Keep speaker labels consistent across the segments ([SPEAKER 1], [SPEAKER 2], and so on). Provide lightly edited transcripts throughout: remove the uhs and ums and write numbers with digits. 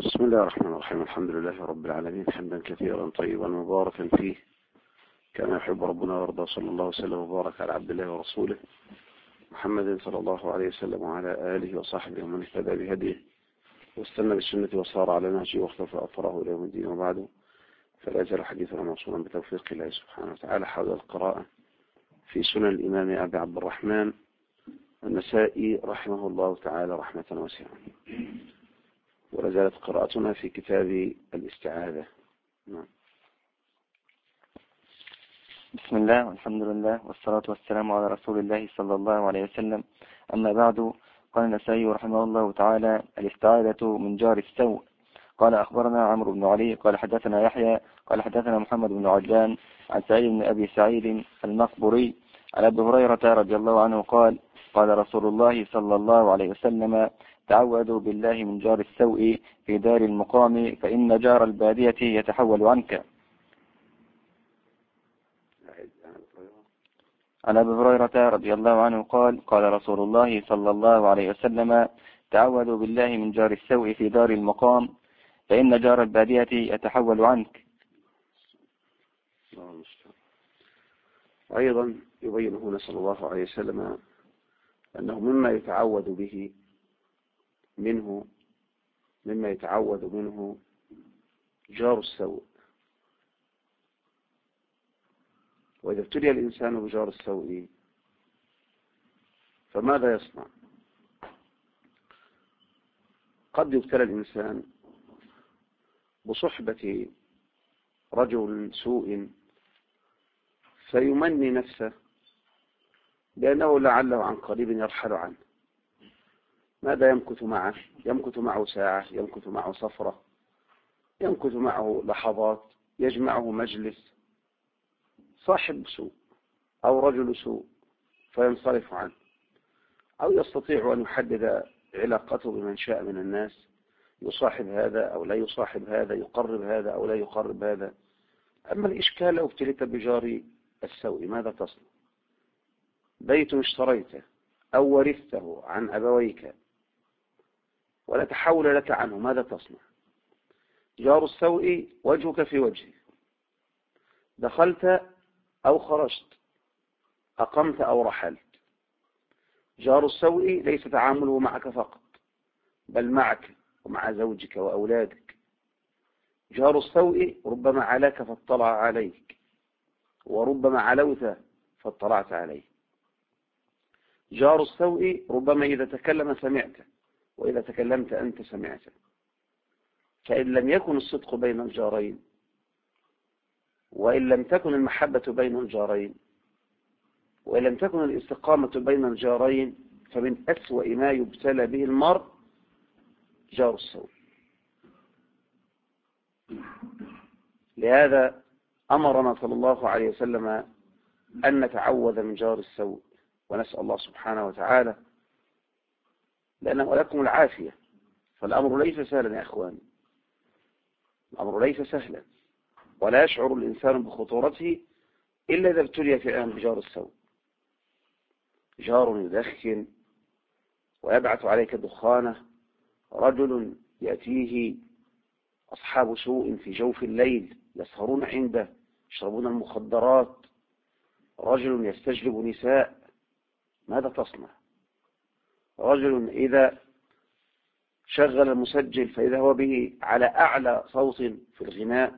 [SPEAKER 1] بسم الله الرحمن الرحيم. الحمد لله رب العالمين، حمدا كثيرا طيبا مباركا فيه كما يحب ربنا ويرضى. صلى الله وسلم وبارك على عبد الله ورسوله محمد صلى الله عليه وسلم وعلى آله وصحبه ومن اهتدى بهديه واستنى بالسنة وصار على نهجه واختفى أثره إلى يوم الدين. وبعد، فلا يزال حديثنا موصولا بتوفيق الله سبحانه وتعالى حول القراءة في سنن الإمام أبي عبد الرحمن النسائي رحمه الله تعالى رحمة واسعة. ولا زالت قراءتنا في كتاب الاستعاذة. نعم.
[SPEAKER 2] بسم الله والحمد لله والصلاة والسلام على رسول الله صلى الله عليه وسلم. أما بعد، قال النسائي رحمه الله تعالى: الاستعاذة من جار السوء. قال أخبرنا عمرو بن علي قال حدثنا يحيى قال حدثنا محمد بن عجلان عن سعيد بن أبي سعيد المقبري عن أبي هريرة رضي الله عنه قال: قال رسول الله صلى الله عليه وسلم: تعوذوا بالله من جار السوء في دار المقام فإن جار البادية يتحول عنك. عن أبي هريرة رضي الله عنه قال: قال رسول الله صلى الله عليه وسلم: تعوذوا بالله من جار السوء في دار المقام فإن جار البادية يتحول عنك.
[SPEAKER 1] أيضا يبين هنا صلى الله عليه وسلم أنه مما يتعوذ منه جار السوء. وإذا ابتلي الإنسان بجار السوء فماذا يصنع؟ قد يبتلى الإنسان بصحبة رجل سوء فيمني نفسه بأنه لعله عن قريب يرحل عنه. ماذا يمكث معه؟ يمكث معه ساعة، يمكث معه صفرة، يمكث معه لحظات، يجمعه مجلس. صاحب سوء أو رجل سوء فينصرف عنه، أو يستطيع أن يحدد علاقته بمن شاء من الناس، يصاحب هذا أو لا يصاحب هذا، يقرب هذا أو لا يقرب هذا. أما الإشكال لو ابتليت بجار السوء ماذا تصنع؟ بيت اشتريته أو ورثته عن أبويك ولا تحول لك عنه، ماذا تصنع؟ جار السوء وجهك في وجهه، دخلت أو خرجت، أقمت أو رحلت. جار السوء ليس تعامله معك فقط، بل معك ومع زوجك وأولادك. جار السوء ربما علاك فاطلع عليك، وربما علوت فاطلعت عليه. جار السوء ربما إذا تكلم سمعت، وإذا تكلمت أنت سمعت. فإن لم يكن الصدق بين الجارين، وإن لم تكن المحبة بين الجارين، وإن لم تكن الاستقامة بين الجارين، فمن أسوأ ما يبتلى به المرء جار السوء. لهذا أمرنا صلى الله عليه وسلم أن نتعوذ من جار السوء، ونسأل الله سبحانه وتعالى لنا ولكم العافية. فالأمر ليس سهلا يا أخواني، الأمر ليس سهلا، ولا يشعر الإنسان بخطورته إلا إذا ابتلي فعلا بجار السوء. جار يدخن ويبعث عليك دخانه، رجل يأتيه أصحاب سوء في جوف الليل يسهرون عنده يشربون المخدرات، رجل يستجلب نساء، ماذا تصنع؟ رجل إذا شغل المسجل فإذا هو به على أعلى صوت في الغناء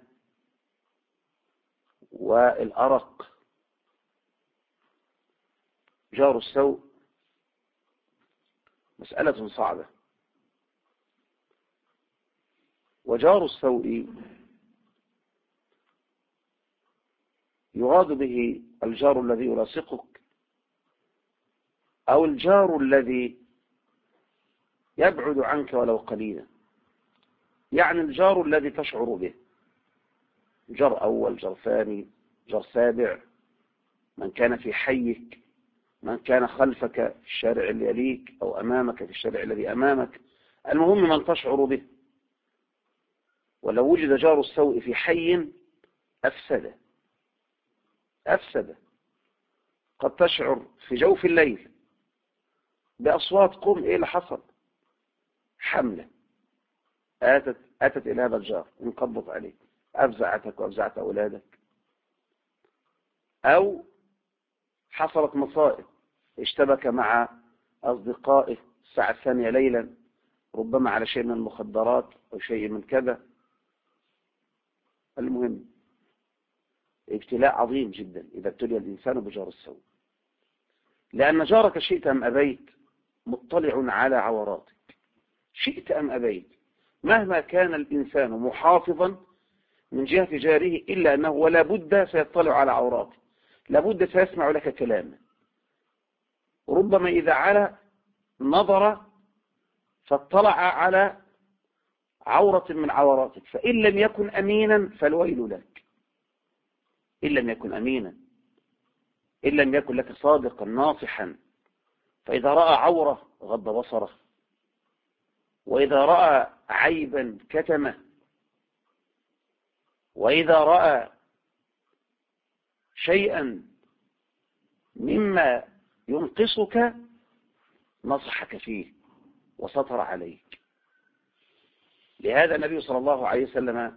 [SPEAKER 1] والأرق. جار السوء مسألة صعبة. وجار السوء يراد به الجار الذي يلاصقك، أو الجار الذي يبعد عنك ولو قليلا. يعني الجار الذي تشعر به، جار أول، جار ثاني، جار سابع، من كان في حيك، من كان خلفك في الشارع اللي يليك أو أمامك في الشارع الذي أمامك، المهم من تشعر به. ولو وجد جار السوء في حي أفسد. قد تشعر في جوف الليل بأصوات، قم إيه اللي حصل؟ حملة، أتت إلى هذا الجار انقضت عليه، أفزعتك وأفزعت أولادك، أو حصلت مصائب، اشتبك مع أصدقائه الساعة الثانية ليلا ربما على شيء من المخدرات أو شيء من كذا. المهم ابتلاء عظيم جدا إذا ابتلي الإنسان بجار السوء، لأن جارك شئت أم أبيت مطلع على عوراتك، شئت أم أبيت، مهما كان الإنسان محافظا من جهة جاره إلا أنه ولا بد سيطلع على عوراته، لابد سيسمع لك كلاما، ربما إذا علا نظر فاطلع على عورة من عوراتك، فإن لم يكن أمينا فالويل لك، إن لم يكن أمينا، إن لم يكن لك صادقا ناصحا، فإذا رأى عورة غض بصره، وإذا رأى عيبا كتمه، وإذا رأى شيئا مما ينقصك نصحك فيه وسطر عليك. لهذا النبي صلى الله عليه وسلم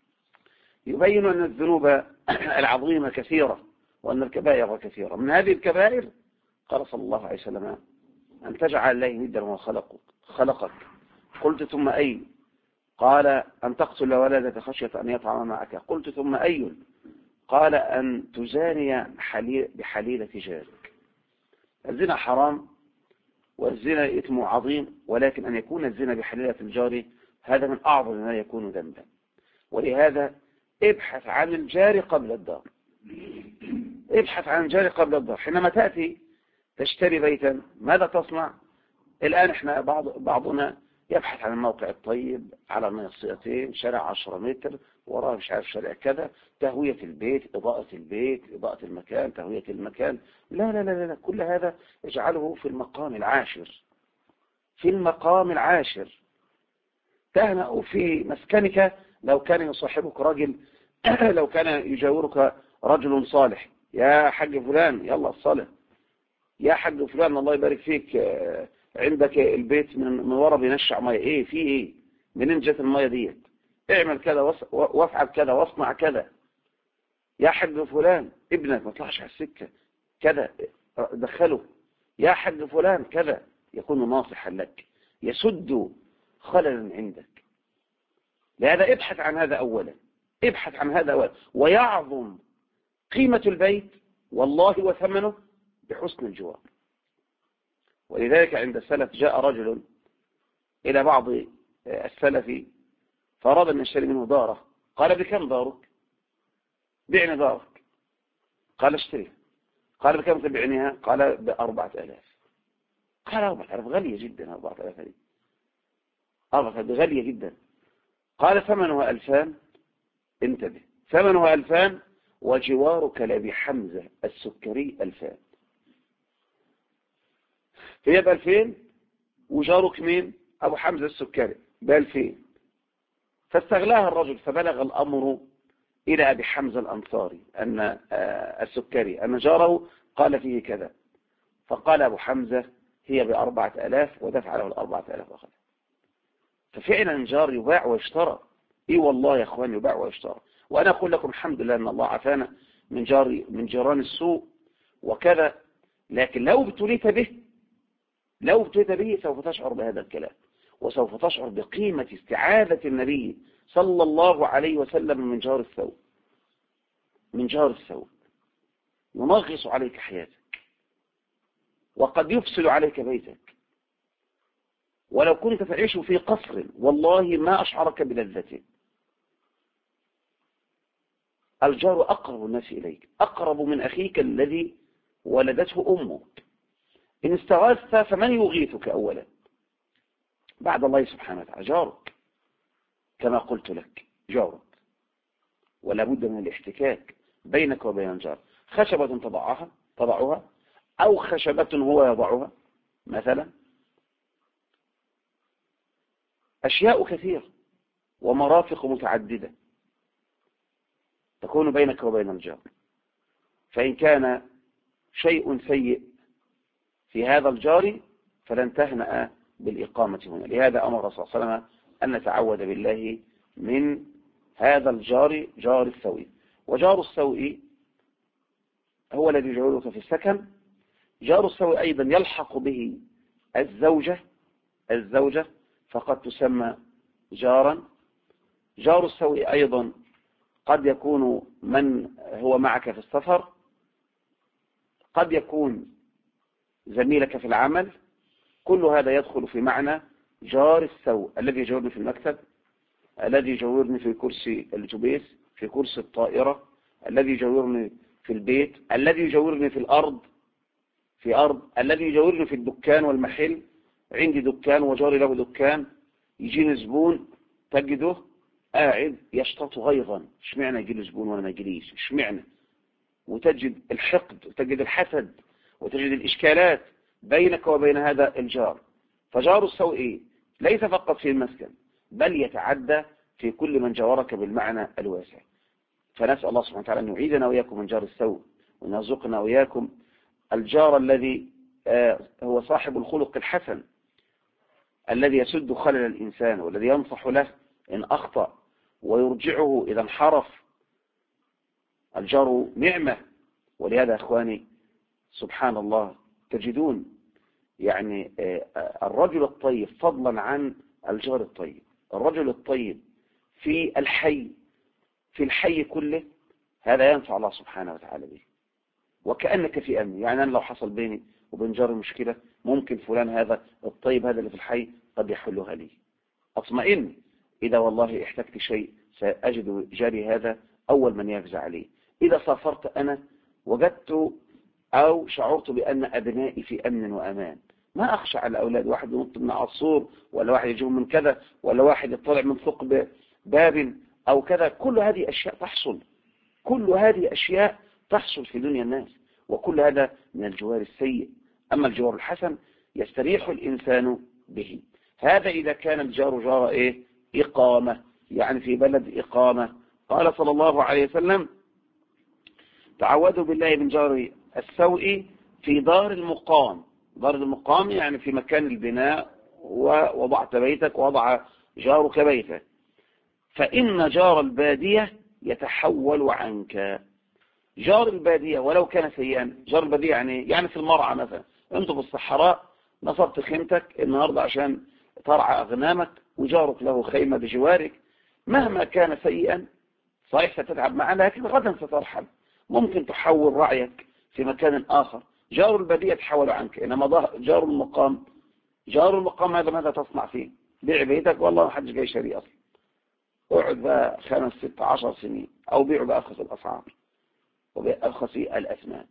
[SPEAKER 1] يبين أن الذنوب العظيمة كثيرة وأن الكبائر كثيرة. من هذه الكبائر قال صلى الله عليه وسلم أن تجعل الله ندا وهو خلقك. قلت ثم أي؟ قال أن تقتل ولدك خشية أن يطعم معك. قلت ثم أي؟ قال أن تزاني بحليلة جارك. الزنا حرام والزنا إثم عظيم، ولكن أن يكون الزنا بحليلة الجار هذا من أعظم ما يكون ذنبا. ولهذا ابحث عن الجار قبل الدار، ابحث عن الجار قبل الدار. حينما تأتي تشتري بيتا ماذا تصنع؟ الآن احنا بعضنا يبحث عن الموقع الطيب على الناصيتين، شارع 10 متر، وراه مش عارف شارع كذا، تهوية البيت، إضاءة البيت، إضاءة المكان، تهوية المكان. لا لا لا لا، كل هذا اجعله في المقام العاشر، في المقام العاشر. تهنأ في مسكنك لو كان يصاحبك رجل لو كان يجاورك رجل صالح، يا حاج فلان يلا الصلاة، يا حاج فلان الله يبارك فيك عندك البيت من ورا بينشع ميه، ايه في ايه، منين جت الميه ديت، اعمل كذا وافعل كذا واصنع كذا، يا حاج فلان ابنك ما طلعش على السكه كذا دخله، يا حاج فلان كذا، يكون ناصحا لك يسد خللا عندك. لهذا ابحث عن هذا اولا، ابحث عن هذا اولا. ويعظم قيمة البيت والله وثمنه بحسن الجوار. ولذلك عند السلف جاء رجل إلى بعض السلف فأراد أن يشتري منه داره، قال بكم دارك؟ بعني دارك. قال اشتريها. قال بكم تبعنيها؟ قال ب4000. قال 4000 غالية جدا، 4000 هذه 4000 غالية جدا. قال ثمنها 2000. انتبه، ثمنها 2000 وجوارك لأبي حمزة السكري 2000. هي ب2000 وجارك مين؟ أبو حمزة السكري ب2000. فاستغلاها الرجل، فبلغ الأمر إلى أبي حمزة الأنصاري أن السكري أن جاره قال فيه كذا. فقال أبو حمزة هي ب4000 ودفع له 4000 أخذ. ففعلا الجار يباع ويشترى. إيه والله يا أخوان يباع ويشترى. وأنا أقول لكم الحمد لله أن الله عافانا من جيران السوء وكذا، لكن لو ابتليت به سوف تشعر بهذا الكلام، وسوف تشعر بقيمة استعاذة النبي صلى الله عليه وسلم من جار السوء. من جار السوء ينغص عليك حياتك وقد يفسد عليك بيتك، ولو كنت تعيش في قصر والله ما أشعرك بلذته. الجار أقرب الناس إليك، أقرب من أخيك الذي ولدته أمك. إن استغاثت فمن يغيثك أولا بعد الله سبحانه وتعالى؟ جارك، كما قلت لك جارك. ولا بد من الاحتكاك بينك وبين الجار. خشبة تضعها أو خشبة هو يضعها مثلا، أشياء كثيرة ومرافق متعددة تكون بينك وبين الجار. فإن كان شيء سيء في هذا الجار فلن تهنأ بالإقامة هنا. لهذا أمر صلى الله عليه وسلم أن نتعوذ بالله من هذا الجار، جار السوء. وجار السوء هو الذي يجاورك في السكن. جار السوء أيضا يلحق به الزوجة فقد تسمى جارا. جار السوء أيضا قد يكون من هو معك في السفر، قد يكون زميلك في العمل. كل هذا يدخل في معنى جار السوء، الذي يجاورني في المكتب، الذي يجاورني في كرسي الاتوبيس، في كرسي الطائرة، الذي يجاورني في البيت، الذي يجاورني في الأرض، الذي يجاورني في الدكان والمحل. عندي دكان وجاري له دكان، يجيني زبون تجده قاعد يشتط غيظا، اشمعنى يجي له زبون وانا ما يجيليش، اشمعنى؟ وتجد الحقد وتجد الحسد وتجد الإشكالات بينك وبين هذا الجار. فجار السوء ليس فقط في المسكن، بل يتعدى في كل من جاورك بالمعنى الواسع. فنسأل الله سبحانه وتعالى أن يعيدنا وإياكم من جار السوء، وأن يرزقنا وإياكم الجار الذي هو صاحب الخلق الحسن، الذي يسد خلل الإنسان، والذي ينصح له إن أخطأ ويرجعه إذا انحرف. الجار نعمة. ولهذا أخواني سبحان الله تجدون يعني الرجل الطيب فضلا عن الجار الطيب، الرجل الطيب في الحي كله، هذا ينفع الله سبحانه وتعالى به، وكأنك في أمن. يعني أنا لو حصل بيني وبين جاري مشكلة، ممكن فلان هذا الطيب هذا اللي في الحي قد يحلها لي، أطمئن. إذا والله احتجت شيء سأجد جاري هذا أول من يفزع عليه. إذا سافرت أنا وجدت أو شعرت بأن أبنائي في أمن وأمان، ما أخشى على أولاد، واحد ينط من عصور، ولا واحد يجيب من كذا، ولا واحد يطلع من ثقب باب أو كذا. كل هذه أشياء تحصل في دنيا الناس، وكل هذا من الجوار السيء. أما الجوار الحسن يستريح الإنسان به. هذا إذا كان الجار جار إقامة، يعني في بلد إقامة. قال صلى الله عليه وسلم: تعوذوا بالله من جار السوء في دار المقام. دار المقام يعني في مكان البناء، ووضعت بيتك ووضع جارك بيتك. فإن جار البادية يتحول عنك. جار البادية ولو كان سيئا، جار البادية يعني في المرعى مثلا، انت في الصحراء نصبت خيمتك النهاردة عشان ترعى أغنامك، وجارك له خيمة بجوارك، مهما كان سيئا صحيح ستتعب معه، لكن غدا سترحل، ممكن تحول رعيك في مكان آخر. جار البادية تحول عنك. إنما جار المقام هذا ماذا تصنع فيه؟ بيع بيتك، والله ما حدش جاي شاري أصلا، اقعد بقى 5 6 10 سنين، أو بيعوا بأرخص الأسعار وبأرخص الأثمان.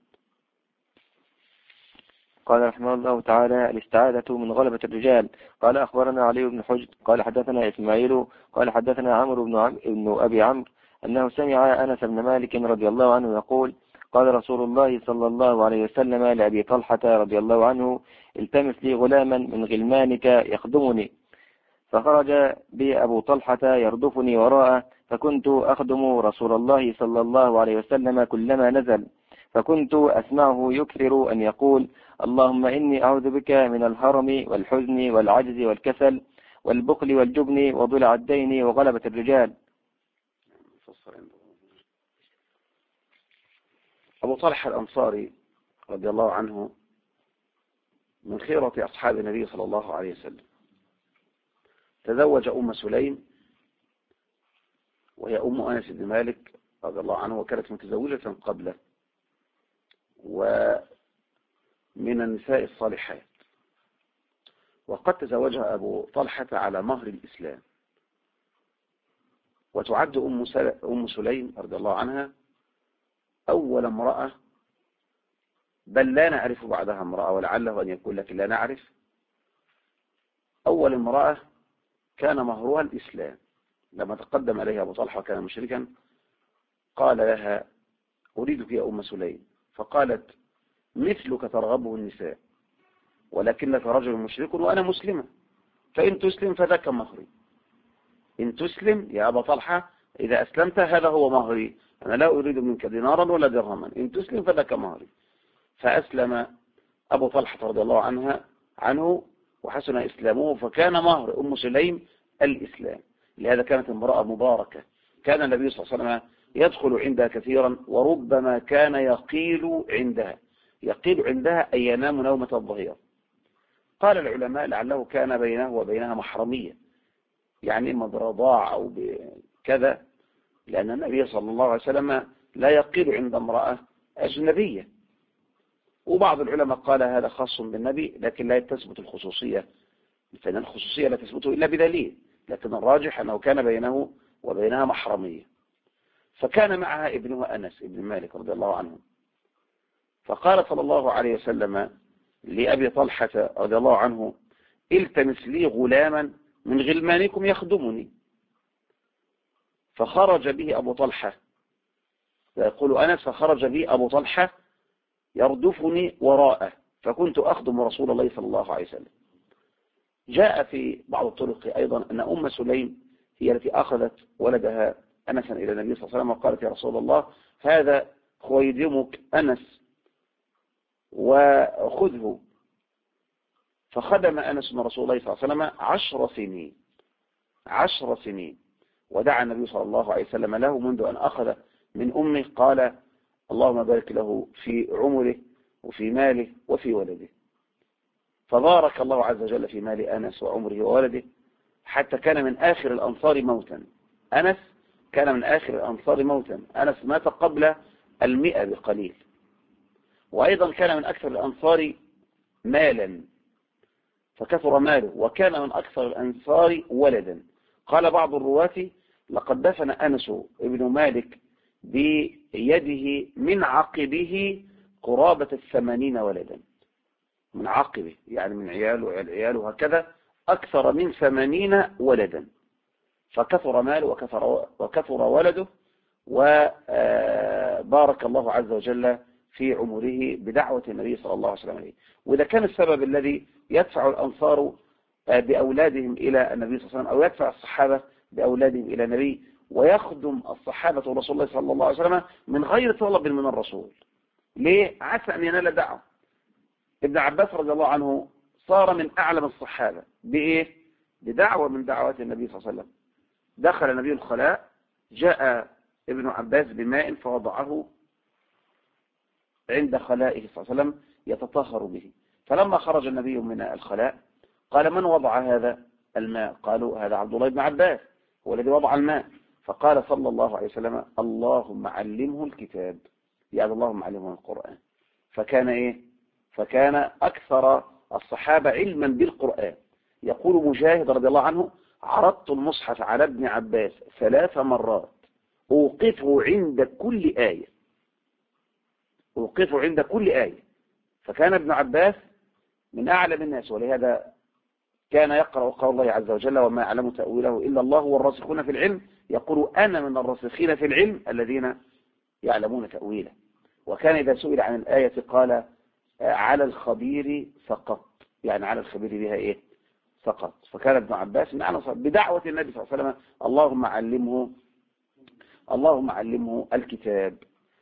[SPEAKER 2] قال رحمه الله تعالى: الاستعاذة من غلبة الرجال. قال أخبرنا علي بن حجر قال حدثنا إسماعيل قال حدثنا عمرو بن أبي عمرو أنه سمع أنس بن مالك رضي الله عنه يقول: قال رسول الله صلى الله عليه وسلم لأبي طلحة رضي الله عنه: التمس لي غلاما من غلمانك يخدمني. فخرج بي أبو طلحة يردفني وراءه، فكنت أخدم رسول الله صلى الله عليه وسلم كلما نزل، فكنت أسمعه يكثر أن يقول: اللهم إني أعوذ بك من الهرم والحزن والعجز والكسل والبخل والجبن وضلع الدين وغلبة الرجال.
[SPEAKER 1] أبو طلحة الأنصاري رضي الله عنه من خيرة أصحاب النبي صلى الله عليه وسلم، تزوج أم سليم، وهي أم أنس بن مالك رضي الله عنه، وكانت متزوجة قبله، ومن النساء الصالحات. وقد تزوجها أبو طلحة على مهر الإسلام. وتعد أم سليم رضي الله عنها أول امرأة، بل لا نعرف بعدها امرأة، ولعله أن يكون لكن لا نعرف، أول امرأة كان مهرها الإسلام. لما تقدم عليها أبو طلحة وكان مشركا، قال لها: أريدك يا أم سليم. فقالت: مثلك ترغبه النساء، ولكنك رجل مشرك وأنا مسلمة، فإن تسلم فذاك مهري. إن تسلم يا أبا طلحة، إذا أسلمت هذا هو مهري، أنا لا أريد منك دينارا ولا درهما، إن تسلم فذاك مهري. فأسلم أبو طلحة رضي الله عنه وحسن إسلامه، فكان مهر أم سليم الإسلام. لهذا كانت امرأة مباركة، كان النبي صلى الله عليه وسلم يدخل عندها كثيرا، وربما كان يقيل عندها أي ينام نومة الظهيرة. قال العلماء لعله كان بينه وبينها محرمية، يعني إما برضاع أو بكذا، لأن النبي صلى الله عليه وسلم لا يقيل عند امرأة أجنبية. وبعض العلماء قال هذا خاص بالنبي، لكن لا تثبت الخصوصية، فإن الخصوصية لا تثبت إلا بدليل، لكن الراجح أنه كان بينه وبينها محرمية. فكان معها ابنها أنس ابن مالك رضي الله عنه، فقال صلى الله عليه وسلم لأبي طلحة رضي الله عنه: التمس لي غلاما من غلمانكم يخدمني. فخرج به أبو طلحة، يقول أنس: فخرج بي أبو طلحة يردفني وراءه، فكنت أخدم رسول الله صلى الله عليه وسلم. جاء في بعض الطرق أيضا أن أم سليم هي التي أخذت ولدها أنسا إلى النبي صلى الله عليه وسلم وقالت: يا رسول الله، هذا خويدمك أنس وخذه. فخدم أنس من رسول الله صلى الله عليه وسلم 10 سنين، ودعا النبي صلى الله عليه وسلم له منذ أن أخذ من أمه، قال: اللهم بارك له في عمره وفي ماله وفي ولده. فبارك الله عز وجل في مال أنس وعمره وولده، حتى كان من آخر الأنصار موتا. أنس كان من آخر الأنصار موتا، أنس مات قبل 100 بقليل. وأيضا كان من أكثر الأنصار مالا، فكثر ماله، وكان من أكثر الأنصار ولدا. قال بعض الرواة: لقد دفن أنس ابن مالك بيده من عقبه قرابة 80 ولدا، من عقبه يعني من عياله وعيال عياله، هكذا أكثر من 80 ولدا. فكثر ماله وكثر ولده، وبارك الله عز وجل في عمره بدعوة النبي صلى الله عليه وسلم. وإذا كان السبب الذي يدفع الأنصار بأولادهم إلى النبي صلى الله عليه وسلم، أو يدفع الصحابة بأولادهم إلى النبي، ويخدم الصحابة رسول الله صلى الله عليه وسلم من غير طلب من الرسول، ليه؟ عسى أن ينال دعوة. ابن عباس رضي الله عنه صار من أعلم الصحابة بإيه؟ بدعوة من دعوات النبي صلى الله عليه وسلم. دخل النبي الخلاء، جاء ابن عباس بماء فوضعه عند خلائه صلى الله عليه وسلم يتطهر به. فلما خرج النبي من الخلاء قال: من وضع هذا الماء؟ قالوا: هذا عبد الله بن عباس هو الذي وضع الماء. فقال صلى الله عليه وسلم: اللهم علمه الكتاب، يعني اللهم علمه القرآن. فكان إيه؟ فكان أكثر الصحابة علما بالقرآن. يقول مجاهد رضي الله عنه: عرضت المصحف على ابن عباس 3 مرات، أوقفه عند كل آية، أوقفه عند كل آية. فكان ابن عباس من أعلم الناس، ولهذا كان يقرأ قول الله عز وجل: وما يعلم تأويله إلا الله والراسخون في العلم، يقول: أنا من الراسخين في العلم الذين يعلمون تأويله. وكان إذا سئل عن الآية قال: على الخبير سقط، يعني على الخبير بها إيه؟ سقط. فكان ابن عباس من أعلم بدعوة النبي صلى الله عليه وسلم: اللهم علمه الكتاب.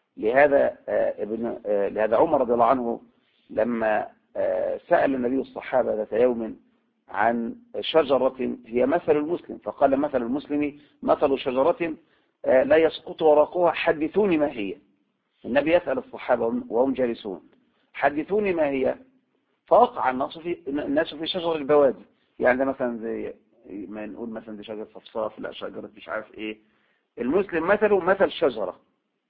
[SPEAKER 1] لهذا عمر رضي الله عنه لما سأل النبي الصحابة ذات يوم عن شجرة هي مثل المسلم، فقال: مثل المسلم مثل شجرة لا يسقط ورقها، حدثوني ما هي. النبي يسأل الصحابة وهم جالسون: حدثوني ما هي. فوقع الناس في شجر البوادي، يعني ده مثلا زي ما نقول مثلا دي شجرة صفصاف، لا شجرة مش عارف ايه. المسلم مثله مثل شجرة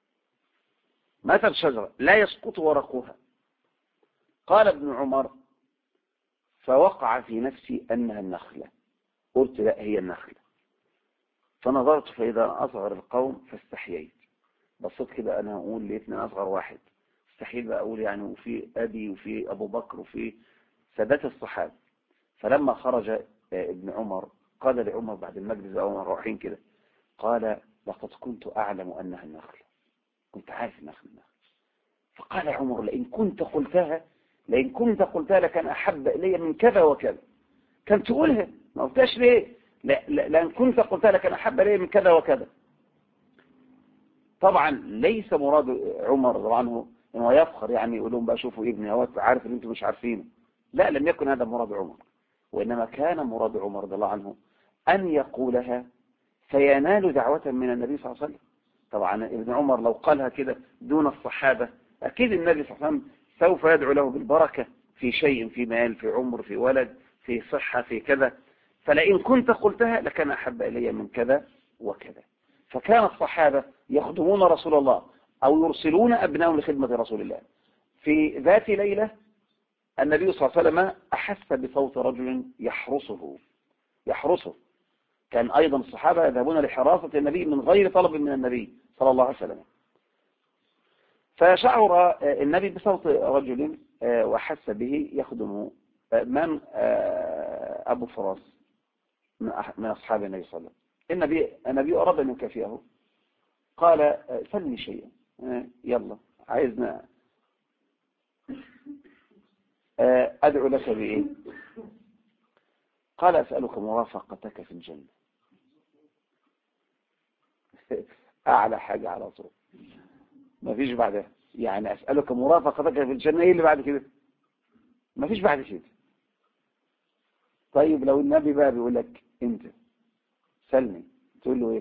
[SPEAKER 1] لا يسقط ورقها. قال ابن عمر: فوقع في نفسي أنها النخلة. قلت: لا، هي النخلة. فنظرت فإذا أصغر القوم فاستحييت، بصيت كده أنا أقول لقيتني أصغر واحد، استحيل بقى أقول يعني، وفي أبي وفي أبو بكر وفي سادات الصحابة. فلما خرج ابن عمر قال لعمر بعد المجلس أو رايحين كده، قال: لقد كنت أعلم أنها النخلة، كنت عارف النخلة. فقال عمر: لئن كنت قلتها لكان أحب إلي من كذا وكذا. كان تقولها، ما قلتهاش ليه؟ لأن كنت قلتها لكان أحب إلي من كذا وكذا. طبعا ليس مراد عمر رضي الله عنه انه يفخر، يعني يقول لهم بقى شوفوا ابني هو عارف ان انتم مش عارفينه. لا، لم يكن هذا مراد عمر، وانما كان مراد عمر رضي الله عنه أن يقولها فينال دعوة من النبي صلى الله عليه وسلم. طبعا ابن عمر لو قالها كده دون الصحابة أكيد النبي صلى الله عليه وسلم سوف يدعو له بالبركة في شيء، في مال، في عمر، في ولد، في صحة، في كذا. فلئن كنت قلتها لكان أحب إلي من كذا وكذا. فكان الصحابة يخدمون رسول الله أو يرسلون أبنائهم لخدمة رسول الله. في ذات ليلة النبي صلى الله عليه وسلم أحس بصوت رجل يحرسه. كان أيضا الصحابة يذهبون لحراسة النبي من غير طلب من النبي صلى الله عليه وسلم. فشعر النبي بصوت رجل وحس به يخدم من أبو فراس من أصحاب النبي صلى الله عليه وسلم. النبي أراد أن يكافئه، قال سلني شيئا، يلا عايزنا أدعو لك بإيه؟ قال أسألك مرافقتك في الجنة. أعلى حاجة على طول، ما فيش بعدها. يعني أسألك مرافقتك في الجنة، إيه اللي بعد كده؟ ما فيش بعد كده. طيب لو النبي بقى بيقول لك أنت سلني، تقول له إيه؟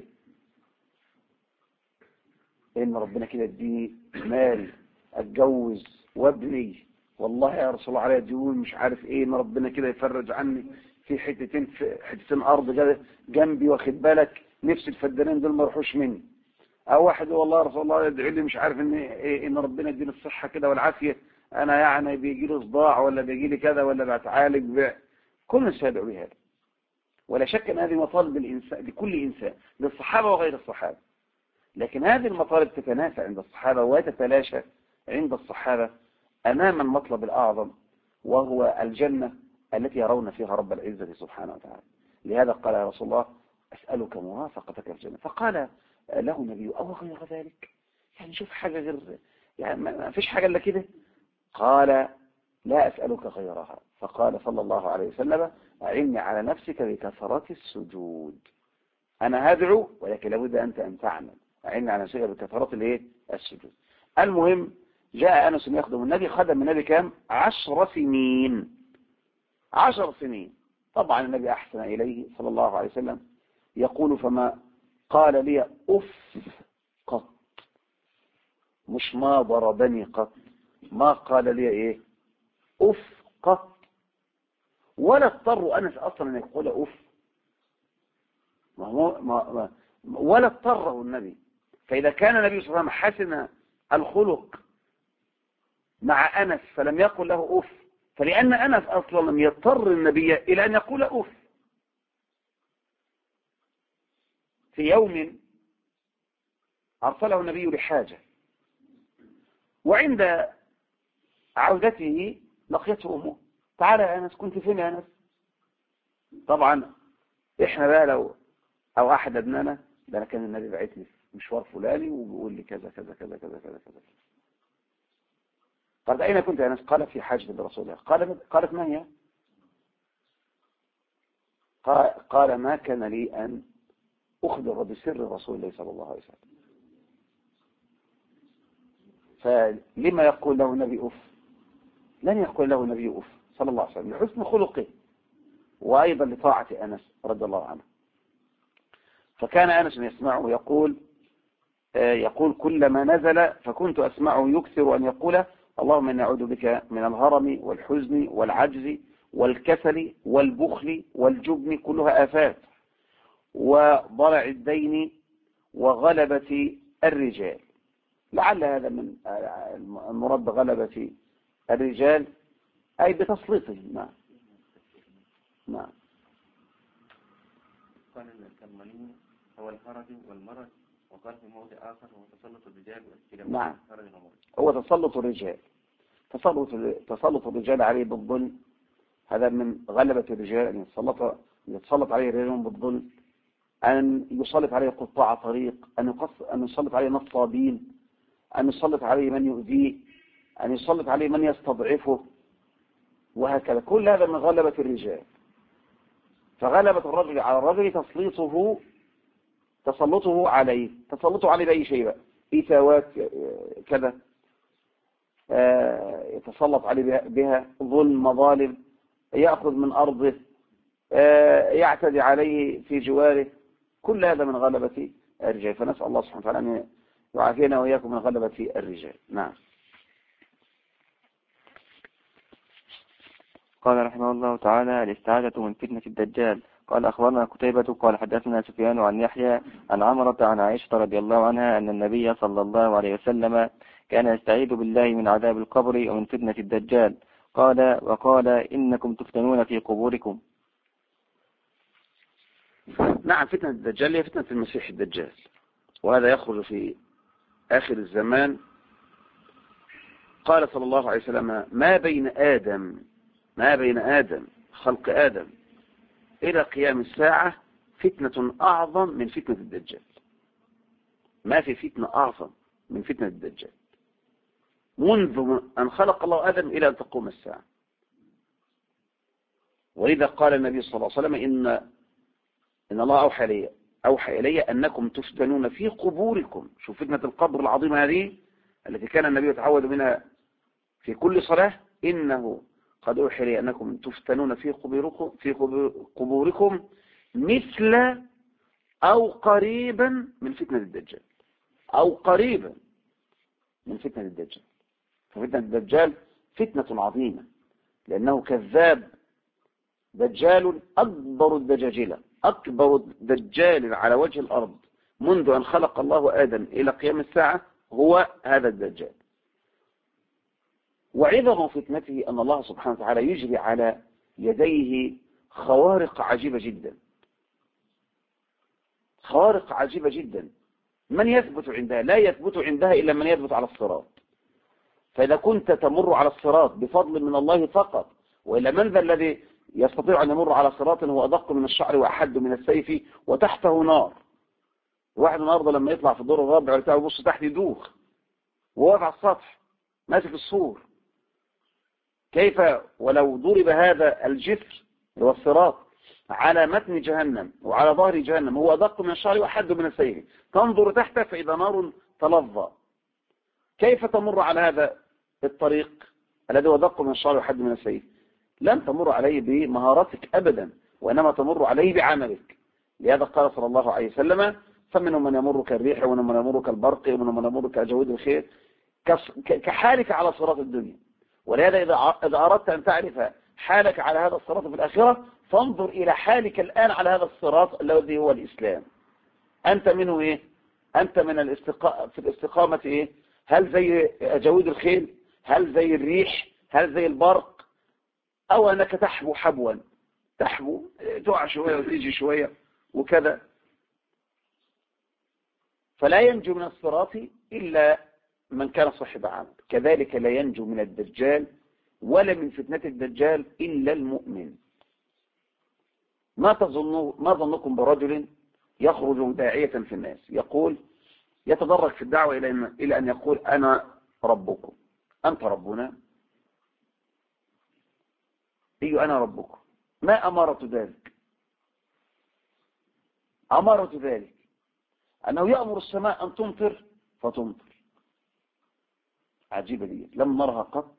[SPEAKER 1] إن ربنا كده اديني مال أتجوز وابني، والله يا رسول الله عليه ديون مش عارف إيه، إن ربنا كده يفرج عني في حتتين أرض جنبي، واخد بالك، نفس الفدانين دول ما يروحوش مني. أو واحد والله يا رسول الله يدعي لي مش عارف إن ربنا يديني الصحة كده والعافية، أنا يعني بيجي لي صداع ولا بيجي لي كذا ولا بتعالج كل سيدعو بهذا. ولا شك أن هذه مطالب الإنسان لكل إنسان، للصحابة وغير الصحابة. لكن هذه المطالب تتنافى عند الصحابة وتتلاشى عند الصحابة أمام المطلب الأعظم، وهو الجنة التي يرون فيها رب العزة سبحانه وتعالى. لهذا قال يا رسول الله أسألك مرافقتك في الجنة. فقال له النبي أو غير ذلك، يعني شوف حاجة غير، يعني ما فيش حاجة إلا كده. قال لا أسألك غيرها. فقال صلى الله عليه وسلم أعني على نفسك بكثرة السجود. أنا هدعو ولكن لابد أنت أن تعمل. أعني على نفسك بكثرة السجود. المهم جاء أنس يخدم النبي، خدم النبي كام؟ 10 سنين. 10 سنين. طبعا النبي أحسن إليه صلى الله عليه وسلم، يقول فما قال لي أف قط، مش ما ضربني قط، ما قال لي إيه؟ أف قط. ولا اضطر أنس أصلا أن يقول أف، ولا اضطره النبي. فإذا كان النبي صلى الله عليه وسلم حسن الخلق مع أنس فلم يقل له أف، فلأن أنس أصلا لم يضطر النبي إلى أن يقول أف. في يوم أرسله النبي لحاجة، وعند عودته لقيته أمه، تعالى يا أنس، كنت فين يا أنس؟ طبعا إحنا بقى لو أو أحد أبنائنا ده كان النبي بعت لي في مشوار فلاني وبيقول لي كذا كذا كذا كذا كذا كذا. قالت أين كنت يا أنس؟ قال في حاجة برسول الله. قالت ما هي؟ قال ما كان لي أن أخبر بسر رسول الله صلى الله عليه وسلم. فلما يقول له النبي أف؟ لن يقول له النبي أف صلى الله عليه وسلم، لحسن خلقه وأيضا لطاعة أنس رضي الله عنه. فكان أنس يسمعه يقول كلما نزل فكنت أسمعه يكثر أن يقول اللهم إني أعوذ بك من الهرم والحزن والعجز والكسل والبخل والجبن، كلها آفات، وضلع الدين وغلبة الرجال. لعل هذا من المراد بغلبة الرجال أي بتسليطهم. نعم.
[SPEAKER 2] قال الكرماني هو الهرج والمرض، وقال في موضع آخر هو تسلط الرجال واستلام.
[SPEAKER 1] نعم، هو تسلط الرجال، تسلط الرجال عليه بالظلم، هذا من غلبة الرجال، أن يتسلط عليه الرجال بالظلم، أن يسلط عليه قطاع طريق، أن يسلط عليه نصابين، أن يسلط عليه من يؤذيه، أن يسلط عليه من يستضعفه، وهكذا. كل هذا من غلبة الرجال. فغلبة الرجل على الرجل تسلطه عليه بأي شيء بقى، إثاوات كذا يتسلط عليه بها، ظلم، مظالم، يأخذ من أرضه يعتدي عليه في جواره، كل هذا من غلبة الرجال. فنسأل الله سبحانه وتعالى أن يعافينا وإياكم من غلبة الرجال. نعم.
[SPEAKER 2] قال رحمه الله تعالى: الاستعاذة من فتنة الدجال. قال أخبرنا قتيبة قال حدثنا سفيان عن يحيى عن عمرة عن عائشة رضي الله عنها أن النبي صلى الله عليه وسلم كان يستعيذ بالله من عذاب القبر ومن فتنة الدجال. وقال إنكم تفتنون في قبوركم.
[SPEAKER 1] نعم، فتنة الدجال هي فتنة المسيح الدجال، وهذا يخرج في آخر الزمان. قال صلى الله عليه وسلم: ما بين آدم خلق آدم إلى قيام الساعة فتنة أعظم من فتنة الدجال. ما في فتنة أعظم من فتنة الدجال منذ أن خلق الله آدم إلى أن تقوم الساعة. ولذا قال النبي صلى الله عليه وسلم: إن الله أوحى إلي أنكم تفتنون في قبوركم. شوف فتنة القبر العظيمة هذه التي كان النبي يتعوذ منها في كل صلاة. إنه قد أوحي لي أنكم تفتنون في قبوركم مثل أو قريبا من فتنة الدجال، أو قريبا من فتنة الدجال. ففتنة الدجال فتنة عظيمة، لأنه كذاب دجال أكبر الدجاجلة، أكبر دجال على وجه الأرض منذ أن خلق الله آدم إلى قيام الساعة هو هذا الدجال. وعظم فتنته أن الله سبحانه وتعالى يجري على يديه خوارق عجيبة جدا، خوارق عجيبة جدا. من يثبت عندها؟ لا يثبت عندها إلا من يثبت على الصراط. فإذا كنت تمر على الصراط بفضل من الله فقط، وإلا من ذا الذي يستطيع أن يمر على صراط هو أدق من الشعر وأحد من السيف وتحته نار؟ واحد النهارده لما يطلع في الدور الرابع بتاعه يبص تحت يدوخ، وواقف على السطح ماسك السور. كيف ولو ضرب هذا الجسر هو الصراط على متن جهنم وعلى ظهر جهنم هو أدق من الشعر وأحد من السيف، تنظر تحته فإذا نار تلظى. كيف تمر على هذا الطريق الذي هو أدق من الشعر وأحد من السيف؟ لن تمر عليه بمهارتك أبدا، وإنما تمر عليه بعملك. لهذا قال صلى الله عليه وسلم: فمنهم من يمر كالريح، ومنهم من يمر كالبرق، ومنهم من يمر كجويد الخير، كحالك على صراط الدنيا. ولهذا إذا أردت أن تعرف حالك على هذا الصراط في الآخرة فانظر إلى حالك الآن على هذا الصراط الذي هو الإسلام. أنت منه إيه؟ أنت من في الاستقامة إيه؟ هل زي جويد الخيل؟ هل زي الريح؟ هل زي البرق؟ أو أنك تحبو حبوا، تحبو تقع شوية وتيجي شوية وكذا. فلا ينجو من الصراط إلا من كان صاحب عمل. كذلك لا ينجو من الدجال ولا من فتنة الدجال إلا المؤمن. ما ظنكم برجل يخرج داعية في الناس يقول يتدرج في الدعوة إلى أن يقول: أنا ربكم، أنت ربنا، أنا ربكم. ما أمارة ذلك؟ أمارة ذلك أنه يأمر السماء أن تمطر فتمطر. عجيبة دي، لم نرها قط.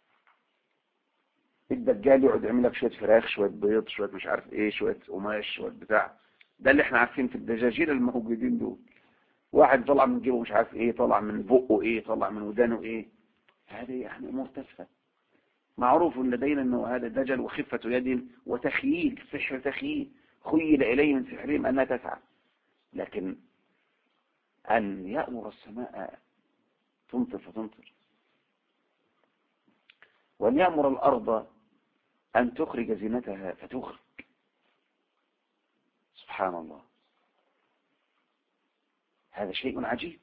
[SPEAKER 1] الدجال يقعد يعمل لك شوية فراخ، شوية بيض، شوية مش عارف ايه، شوية قماش، شوية بتاع. ده اللي احنا عارفين في الدجاجين الموجودين دول. واحد طلع من جيبه مش عارف ايه، طلع من بقه ايه، طلع من ودانه ايه. هذه يعني امور تافهه. معروف لدينا انه هذا دجل وخفة يد وتخييل، سحر تخييل، خيل اليه من سحرهم انها تسعى. لكن ان يأمر السماء تمطر فتمطر، وأن يأمر الأرض أن تخرج زينتها فتخرج، سبحان الله، هذا شيء عجيب.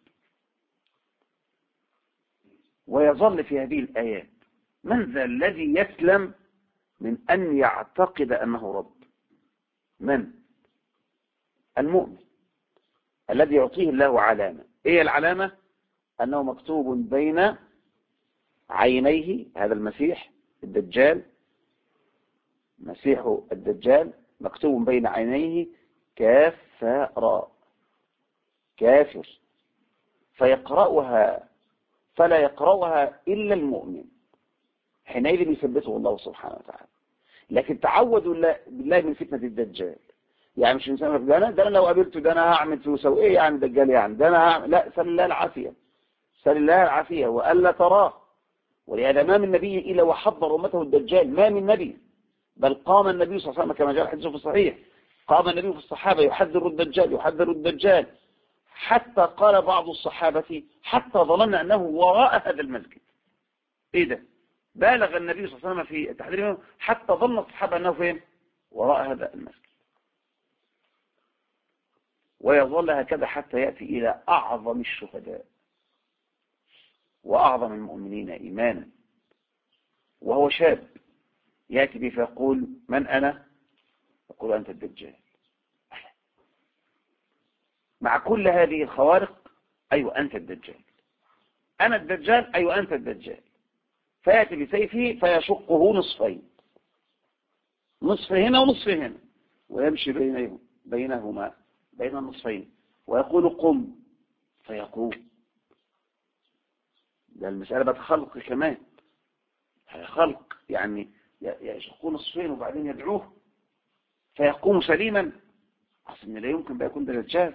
[SPEAKER 1] ويظل في هذه الآيات: من ذا الذي يسلم من أن يعتقد أنه رب؟ من؟ المؤمن الذي يعطيه الله علامة. إيه العلامة؟ أنه مكتوب بين عينيه، هذا المسيح الدجال، مسيح الدجال مكتوب بين عينيه كافر، كافر، فيقرأها فلا يقرأها إلا المؤمن. حينئذ يثبته الله سبحانه وتعالى. لكن تعودوا بالله من فتنة الدجال. يعني مش إنسان ده أنا لو قابلته ده أنا هعمل فيه وسوي إيه يعني دجال يعني ده أنا هعمل. لا، سل الله العافية، سل الله العافية وألا تراه. ولهذا ما من نبي إلا وحضر أمته الدجال، ما من نبي. بل قام النبي صلى الله عليه وسلم كما جاء الحديث في الصحيح، قام النبي في الصحابة يحذر الدجال يحذر الدجال، حتى قال بعض الصحابة حتى ظننا أنه وراء هذا المسجد. إيه ده؟ بالغ النبي صلى الله عليه وسلم في تحذيره حتى ظن الصحابة أنه فين؟ وراء هذا المسجد. ويظل هكذا حتى يأتي إلى أعظم الشهداء وأعظم المؤمنين إيمانا، وهو شاب يأتي به فيقول من أنا؟ يقول أنت الدجال. مع كل هذه الخوارق، أيوة أنت الدجال، أنا الدجال، أيوة أنت الدجال. فيأتي بسيفه فيشقه نصفين، نصف هنا ونصف هنا، ويمشي بينهما بين النصفين ويقول قم فيقوم. ده المسألة بقى خلق كمان، خلق يعني يشقون نصفين وبعدين يدعوه فيقوم سليما. أصلا لا يمكن بقى يكون ده دجال.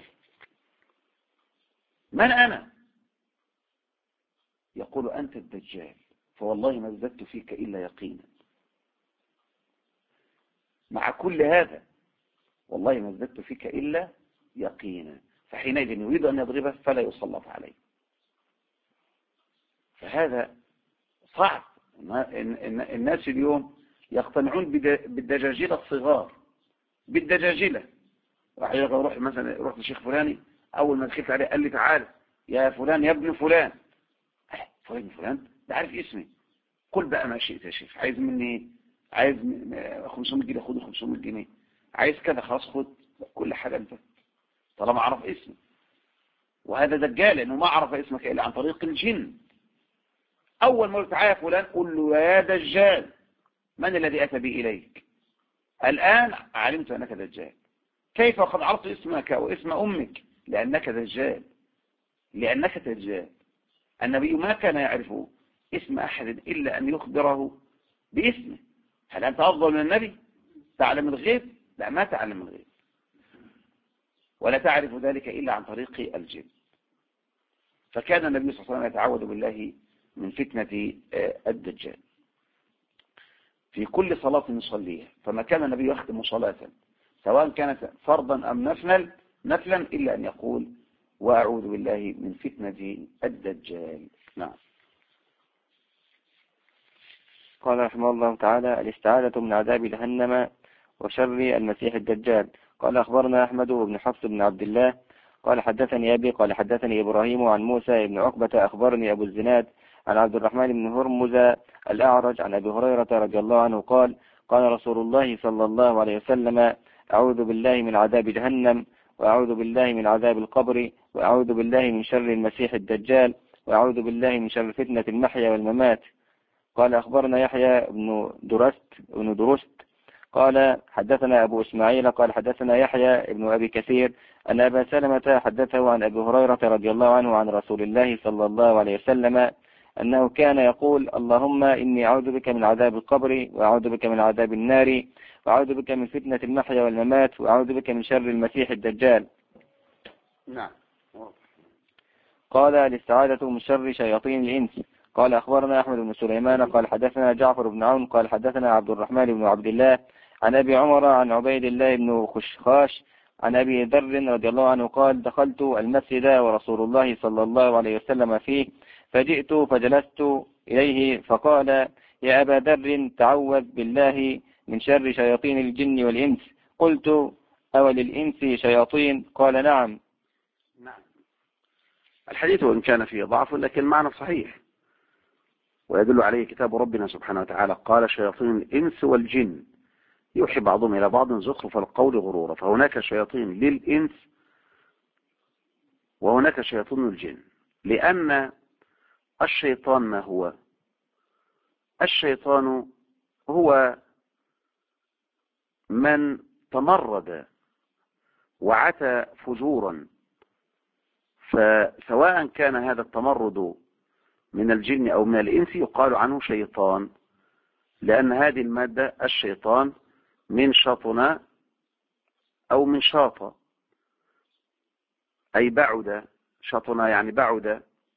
[SPEAKER 1] من أنا؟ يقول أنت الدجال، فوالله ما ازددت فيك إلا يقينا. مع كل هذا والله ما ازددت فيك إلا يقينا. فحينئذ يريد أن يضربه فلا يسلط عليه. فهذا صعب. الناس اليوم يقتنعون بالدجاجلة الصغار، بالدجاجلة. اروح مثلا رحت للشيخ فلاني، اول ما دخلت عليه قال لي تعال يا فلان يا ابن فلان. فلان ده عارف اسمي. قل بقى ما شئت يا شيخ، عايز مني ايه؟ عايز 500 جنيه خد 500 جنيه، عايز كذا خلاص خد كل حاجه انت طالما عرف اسمي. وهذا دجال لانه ما عرف اسمك الا عن طريق الجن. اول ما قلت تعال يا فلان قل له يا دجال من الذي اتى بي اليك؟ الان علمت انك دجال. كيف قد عرفت اسمك واسم أمك؟ لأنك دجال، لأنك دجال. النبي ما كان يعرف اسم أحد إلا أن يخبره باسمه. هل أنت أفضل من النبي؟ تعلم الغيب؟ لا، ما تعلم الغيب، ولا تعرف ذلك إلا عن طريق الجن. فكان النبي صلى الله عليه وسلم يتعوذ بالله من فتنة الدجال في كل صلاة يصليها. فما كان النبي يختم صلاة سواء كانت فرضا أم نفلا إلا أن يقول وأعوذ بالله من فتنة الدجال. نعم.
[SPEAKER 2] قال رحمه الله تعالى: الاستعاذة من عذاب جهنم وشر المسيح الدجال. قال أخبرنا أحمد بن حفص بن عبد الله قال حدثني أبي قال حدثني إبراهيم عن موسى بن عقبة أخبرني أبو الزناد عن عبد الرحمن بن هرمز الأعرج عن أبي هريرة رضي الله عنه قال: قال رسول الله صلى الله عليه وسلم: أعوذ بالله من عذاب جهنم، وأعوذ بالله من عذاب القبر، وأعوذ بالله من شر المسيح الدجال، وأعوذ بالله من شر فتنة المحيا والممات. قال أخبرنا يحيى بن درست قال حدثنا أبو إسماعيل قال حدثنا يحيى بن أبي كثير أن أبا سلمة حدثه عن أبي هريرة رضي الله عنه عن رسول الله صلى الله عليه وسلم أنه كان يقول: اللهم إني أعوذ بك من عذاب القبر، وأعوذ بك من عذاب النار، وأعوذ بك من فتنة المحيا والممات، وأعوذ بك من شر المسيح الدجال.
[SPEAKER 1] نعم.
[SPEAKER 2] قال: الاستعاذة من شر شياطين الإنس. قال أخبرنا أحمد بن سليمان قال حدثنا جعفر بن عون قال حدثنا عبد الرحمن بن عبد الله عن أبي عمر عن عبيد الله بن خشخاش عن أبي ذر رضي الله عنه قال: دخلت المسجد ورسول الله صلى الله عليه وسلم فيه، فجئت فجلست إليه فقال: يا أبا ذر تعوذ بالله من شر شياطين الجن والإنس. قلت: أوللإنس شياطين؟ قال: نعم.
[SPEAKER 1] نعم. الحديث وإن كان فيه ضعف لكن معنى صحيح، ويدل عليه كتاب ربنا سبحانه وتعالى. قال: شياطين الإنس والجن يوحي بعضهم إلى بعض زخرف القول غرورا. فهناك شياطين للإنس وهناك شياطين الجن. لأن الشيطان ما هو؟ الشيطان هو من تمرد وعتى فجورا، فسواء كان هذا التمرد من الجن أو من الإنس يقال عنه شيطان. لأن هذه المادة الشيطان من شطنا أو من شاط، أي بعد. شطنا يعني بعد.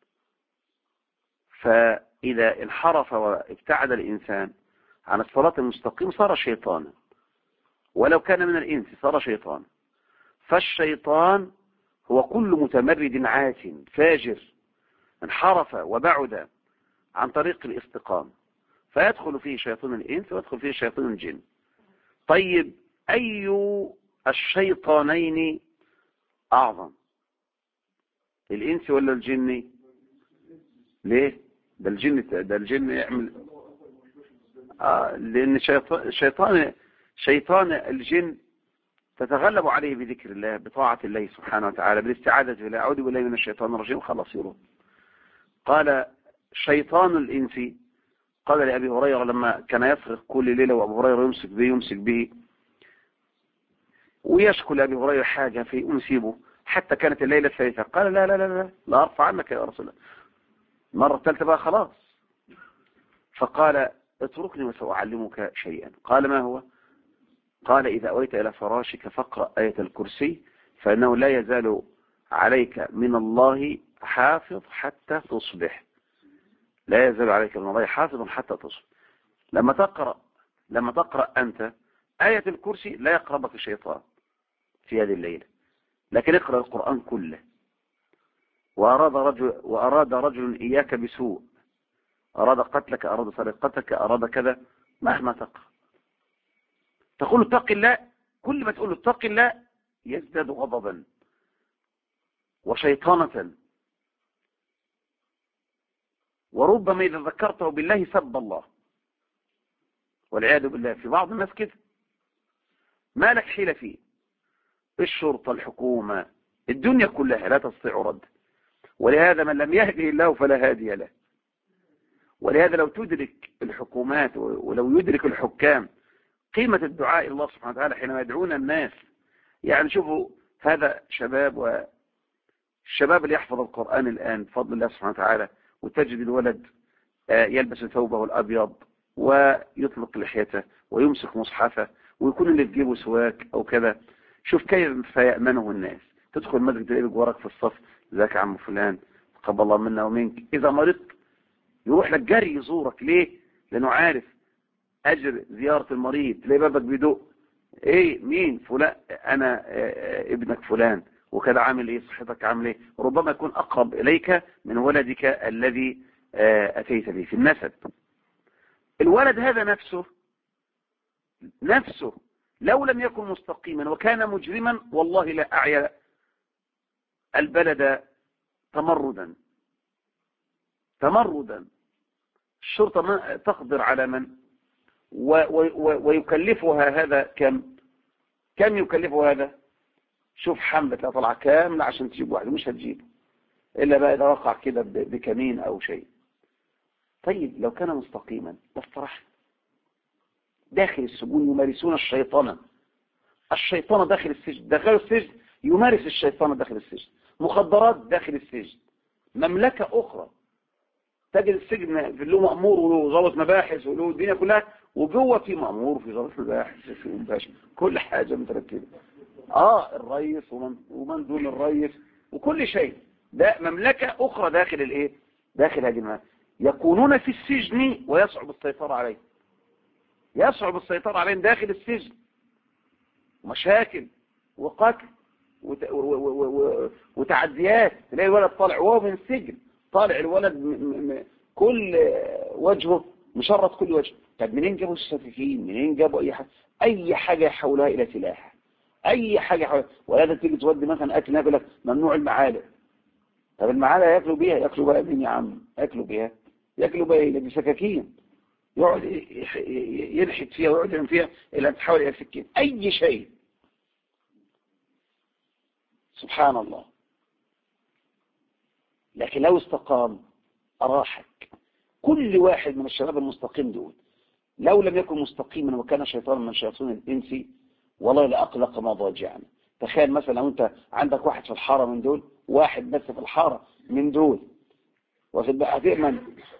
[SPEAKER 1] فإذا انحرف وابتعد الإنسان عن الصراط المستقيم صار شيطانا، ولو كان من الإنس صار شيطان. فالشيطان هو كل متمرد عات فاجر انحرف وبعد عن طريق الاستقامة، فيدخل فيه شيطان الإنس ويدخل فيه شيطان الجن. طيب أي الشيطانين أعظم، الإنس ولا الجن؟ ليه؟ ده الجن يعمل لأن شيطان الجن تتغلب عليه بذكر الله، بطاعة الله سبحانه وتعالى، بالاستعاذة بالله، أعوذ بالله من الشيطان الرجيم، خلاص يروح. قال شيطان الإنس، قال لأبي هريرة لما كان يصرخ كل ليلة وأبو هريرة يمسك به ويشكو لأبي هريرة حاجة في أمسيبه، حتى كانت الليلة الثالثة قال لا لا لا لا لا أرفع عنك يا رسول الله. مرة الثالثة بقى خلاص، فقال اتركني وسأعلمك شيئا. قال ما هو؟ قال إذا أويت إلى فراشك فاقرأ آية الكرسي، فإنه لا يزال عليك من الله حافظ حتى تصبح. لا يزال عليك من الله حافظ حتى تصبح. لما تقرأ أنت آية الكرسي لا يقربك الشيطان في هذه الليلة، لكن اقرأ القرآن كله. وأراد رجل إياك بسوء، أراد قتلك، أراد سرقتك، أراد كذا، مهما تقرأ تقول اتق الله، كل ما تقول اتق الله يزداد غضبا وشيطانة، وربما إذا ذكرته بالله سب الله والعياذ بالله. في بعض الناس كده ما لك حيلة فيه، الشرطة، الحكومة، الدنيا كلها لا تستطيع رد. ولهذا من لم يهده الله فلا هادي له. ولهذا لو تدرك الحكومات ولو يدرك الحكام قيمة الدعاء إلى الله سبحانه وتعالى حينما يدعون الناس. يعني شوفوا هذا شباب، والشباب اللي يحفظ القرآن الآن بفضل الله سبحانه وتعالى، وتجد الولد يلبس ثوبه الأبيض ويطلق لحيته ويمسك مصحفه، ويكون اللي في جيبه سواك أو كذا. شوف كيف يأمنه الناس. تدخل المسجد تلاقيه وراك في الصف، ذاك يا عم فلان تقبل الله منا ومنك. إذا مرضت يروح لك جري يزورك. ليه؟ لأنه عارف أجر زيارة المريض. تلاقي بابك بيدق، إيه مين؟ فلان، أنا ابنك فلان وكذا، عامل إيه؟ صحتك عامل إيه؟ ربما يكون أقرب إليك من ولدك الذي أتيت به في النسب. الولد هذا نفسه لو لم يكن مستقيما وكان مجرما والله لا أعيا البلد تمردا. الشرطة ما تقدر على من ويكلفها هذا كم يكلفها هذا؟ شوف حملة لا طلع كاملة عشان تجيب واحد، مش هتجيبه إلا بقى إذا وقع كده بكمين أو شيء. طيب لو كان مستقيما لاسترحنا. داخل السجون يمارسون الشيطان داخل السجن، داخل السجن يمارس الشيطان داخل السجن، مخدرات داخل السجن، مملكة أخرى. تجد السجن في له مأمور وله ضابط مباحث وله الدنيا كلها، وجوه في مأمور في ضابط مباحث في مباشر، كل حاجة متركبة. الرئيس ومن دون الرئيس وكل شيء. ده مملكة أخرى داخل الإيه؟ داخل هذه المملكة. يكونون في السجن ويصعب السيطرة عليه، داخل السجن. مشاكل وقتل وتعديات. تلاقي الولد طالع وهو من السجن، طالع الولد كل وجهه مشرط، كل وجه. طب منين جابوا السفيفين؟ منين جابوا اي حاجة يحولها الى سلاح، اي حاجة يحولها. وهذا تيجي تودي مثلا اكل نابلة ممنوع المعالق. طب المعالق ياكلوا بقى مين يا عم؟ ياكلوا بها بسكاكين، يقعد ينحت فيها ويقعد يعمل فيها الى ان تحول الى سكين، اي شيء. سبحان الله. لكن لو استقام أراحك. كل واحد من الشباب المستقيم دول لو لم يكن مستقيما وكان شيطانا من شياطين الإنس والله لأقلق مضاجعنا. تخيل مثلا لو أنت عندك واحد في الحارة من دول، واحد بس في الحارة من دول، واخد بقى، هتأمن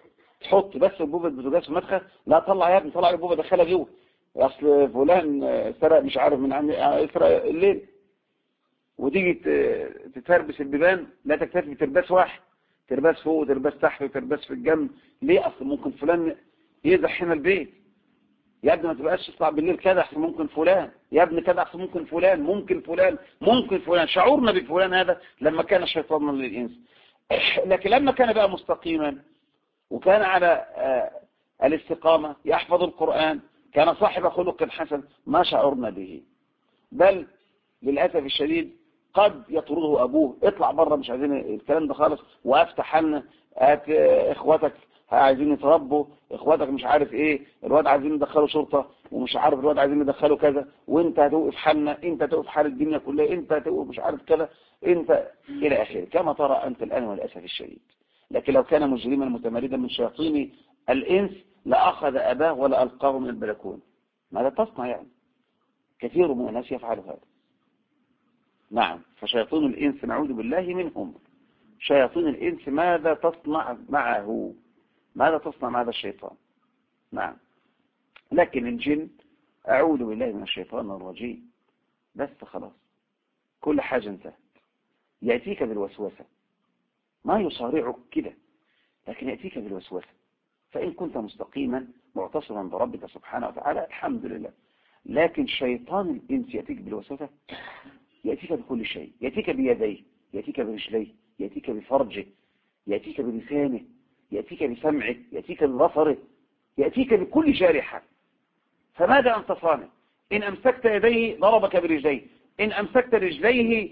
[SPEAKER 1] تحط بس انبوبة بوتاجاز في المدخل، لا طلع يا ابني، طلع الانبوبة دخلها جوه، اصل فلان سرق مش عارف من عندي يسرق الليل. وتيجي تتربس البيبان، لا تكتفي بترباس واحد، ترباس فوق وترباس تحت وترباس في الجنب. ليه؟ اصل ممكن فلان يزح هنا البيت. يا ابني ما تبقاش تطلع بالليل كده احسن ممكن فلان، يا ابني كده احسن ممكن فلان، ممكن فلان، ممكن فلان. شعورنا بفلان هذا لما كان شيطانا للإنس. لكن لما كان بقى مستقيما وكان على الاستقامة، يحفظ القرآن، كان صاحب خلق حسن، ما شعرنا به. بل للأسف الشديد قد يطرده أبوه، اطلع بره مش عايزين الكلام ده خالص، وافتح لنا اخواتك عايزين يتربوا، اخواتك مش عارف ايه، الواد عايزين يدخلوا شرطة، ومش عارف الواد عايزين يدخلوا كذا، وانت هتوقف حالنا، انت هتوقف حال الدنيا كلها، انت هتوقف مش عارف كذا، انت الى اخره، كما ترى انت الان والاسف الشديد. لكن لو كان مجرما متمردا من شياطين الانس لاخذ اباه ولا القاه من البلكون. ماذا تصنع يعني؟ كثير من الناس يفعل هذا. نعم، فشياطين الإنس نعوذ بالله منهم. شياطين الإنس ماذا تصنع معه؟ ماذا تصنع مع هذا الشيطان؟ نعم. لكن الجن أعوذ بالله من الشيطان الرجيم، بس خلاص كل حاجة انتهت. يأتيك بالوسوسة، ما يصارعك كده، لكن يأتيك بالوسوسة. فإن كنت مستقيما معتصما بربك سبحانه وتعالى الحمد لله. لكن شيطان الإنس يأتيك بالوسوسة، يأتيك بكل شيء، يأتيك بيديه، يأتيك برجليه، يأتيك بفرجه، يأتيك بلسانه، يأتيك بسمعه، يأتيك ببصره، يأتيك بكل جارحة. فماذا أنت صانع؟ إن أمسكت يديه ضربك برجليه، إن أمسكت رجليه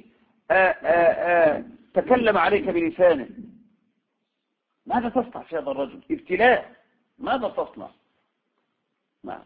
[SPEAKER 1] تكلم عليك بلسانه. ماذا تصنع في هذا الرجل؟ ابتلاء، ماذا تصنع؟ نعم.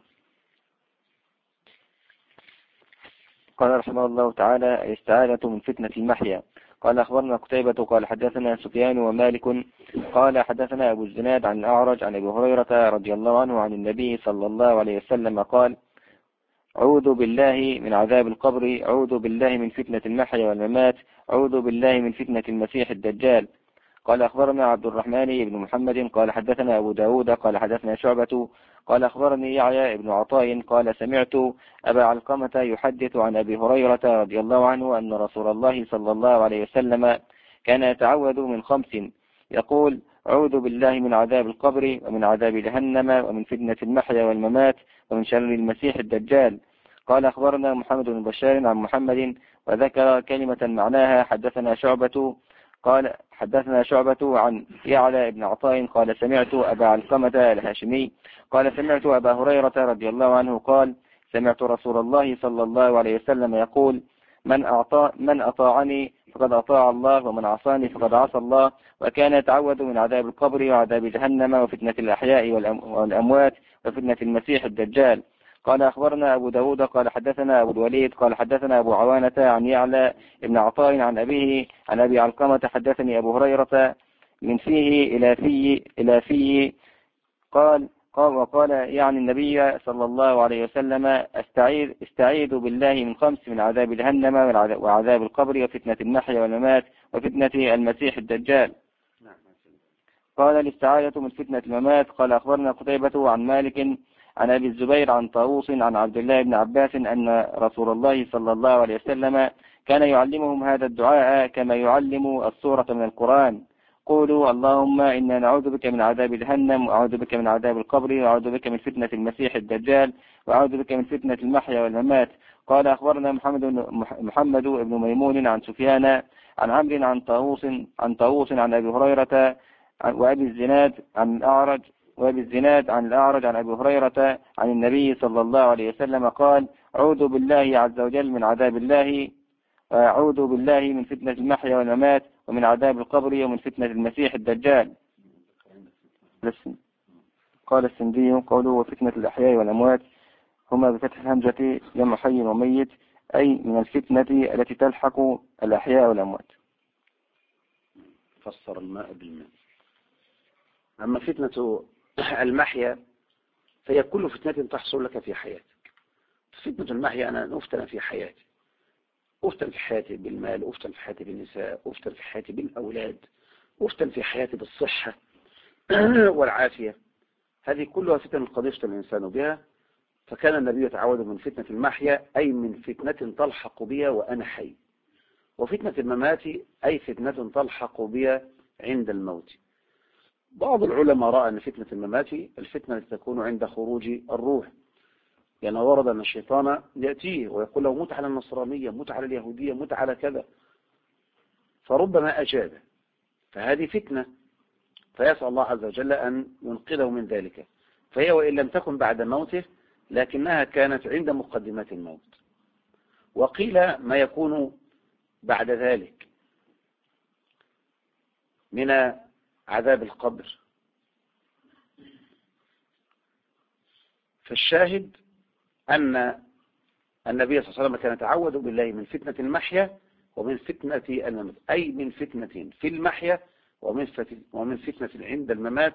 [SPEAKER 2] قال رحمه الله تعالى: الاستعاذة من فتنة المحيا. قال أخبرنا قتيبة قال حدثنا سفيان ومالك قال حدثنا أبو الزناد عن الأعرج عن أبي هريرة رضي الله عنه عن النبي صلى الله عليه وسلم قال: أعوذ بالله من عذاب القبر، أعوذ بالله من فتنة المحيا والممات، أعوذ بالله من فتنة المسيح الدجال. قال أخبرنا عبد الرحمن بن محمد قال حدثنا أبو داود قال حدثنا شعبة قال أخبرني يعيى بن عطاء قال سمعت أبا علقمة يحدث عن أبي هريرة رضي الله عنه أن رسول الله صلى الله عليه وسلم كان يتعوذ من 5 يقول: أعوذ بالله من عذاب القبر ومن عذاب جهنم ومن فتنة المحيا والممات ومن شر المسيح الدجال. قال أخبرنا محمد بن بشار عن محمد وذكر كلمة معناها. حدثنا شعبة عن يعلى بن عطاء قال سمعت أبا علقمة الهاشمي قال سمعت أبا هريرة رضي الله عنه قال: سمعت رسول الله صلى الله عليه وسلم يقول: من أطاعني فقد أطاع الله، ومن عصاني فقد عصى الله. وكان يتعوذ من عذاب القبر وعذاب جهنم وفتنة الأحياء والأموات وفتنة المسيح الدجال. قال أخبرنا أبو داود قال حدثنا أبو الوليد قال حدثنا أبو عوانة عن يعلى ابن عطاء عن أبيه عن أبي علقمة حدثني أبو هريرة من فيه إلى فيه وقال يعني النبي صلى الله عليه وسلم: استعيذ بالله من 5 من عذاب جهنم وعذاب القبر وفتنة المحيا والممات وفتنة المسيح الدجال. قال: الاستعاذة من فتنة الممات. قال أخبرنا قتيبة عن مالك عن أبي الزبير عن طاووس عن عبد الله بن عباس أن رسول الله صلى الله عليه وسلم كان يعلمهم هذا الدعاء كما يعلم السورة من القرآن: قولوا اللهم إنا نعوذ بك من عذاب جهنم، وأعوذ بك من عذاب القبر، وأعوذ بك من فتنة المسيح الدجال، وأعوذ بك من فتنة المحيا والممات. قال أخبرنا محمد بن ميمون عن سفيان عن عمرو عن طاووس عن أبي هريرة وأبي الزناد عن الأعرج عن أبي هريرة عن النبي صلى الله عليه وسلم قال: أعوذ بالله عز وجل من عذاب الله، أعوذ بالله من فتنة المحيا والممات ومن عذاب القبر ومن فتنة المسيح الدجال. قال السندي: قوله وفتنة الأحياء والأموات هما بفتح الهمزة جمع حي وميت، أي من الفتنة التي تلحق الأحياء والأموات.
[SPEAKER 1] فسر الماء بالماء. أما فتنة المحيا فهي كل فتنة تحصل لك في حياتك. فتنة المحيا أنا أفتن في حياتي، أفتن في حياتي بالمال، أفتن في حياتي بالنساء، أفتن في حياتي بالأولاد، أفتن في حياتي بالصحة، والعافية، هذه كلها فتن قد يفتن الإنسان بها. فكان النبي يتعوذ من فتنة المحيا أي من فتنة تلحق بها وأنا حي، وفتنة الممات أي فتنة تلحق بها عند الموت. بعض العلماء رأى أن فتنة الممات الفتنة التي تكون عند خروج الروح، لأن يعني ورد أن الشيطان يأتيه ويقول له مت على النصرانية، مت على اليهودية، مت على كذا، فربما أجاب، فهذه فتنة، فيسأل الله عز وجل أن ينقذه من ذلك. فهي وإن لم تكن بعد موته لكنها كانت عند مقدمات الموت. وقيل ما يكون بعد ذلك من عذاب القبر. فالشاهد أن النبي صلى الله عليه وسلم كان يتعوذ بالله من فتنة المحيا ومن فتنة الممات، أي من فتنة في المحيا ومن فتنة عند الممات.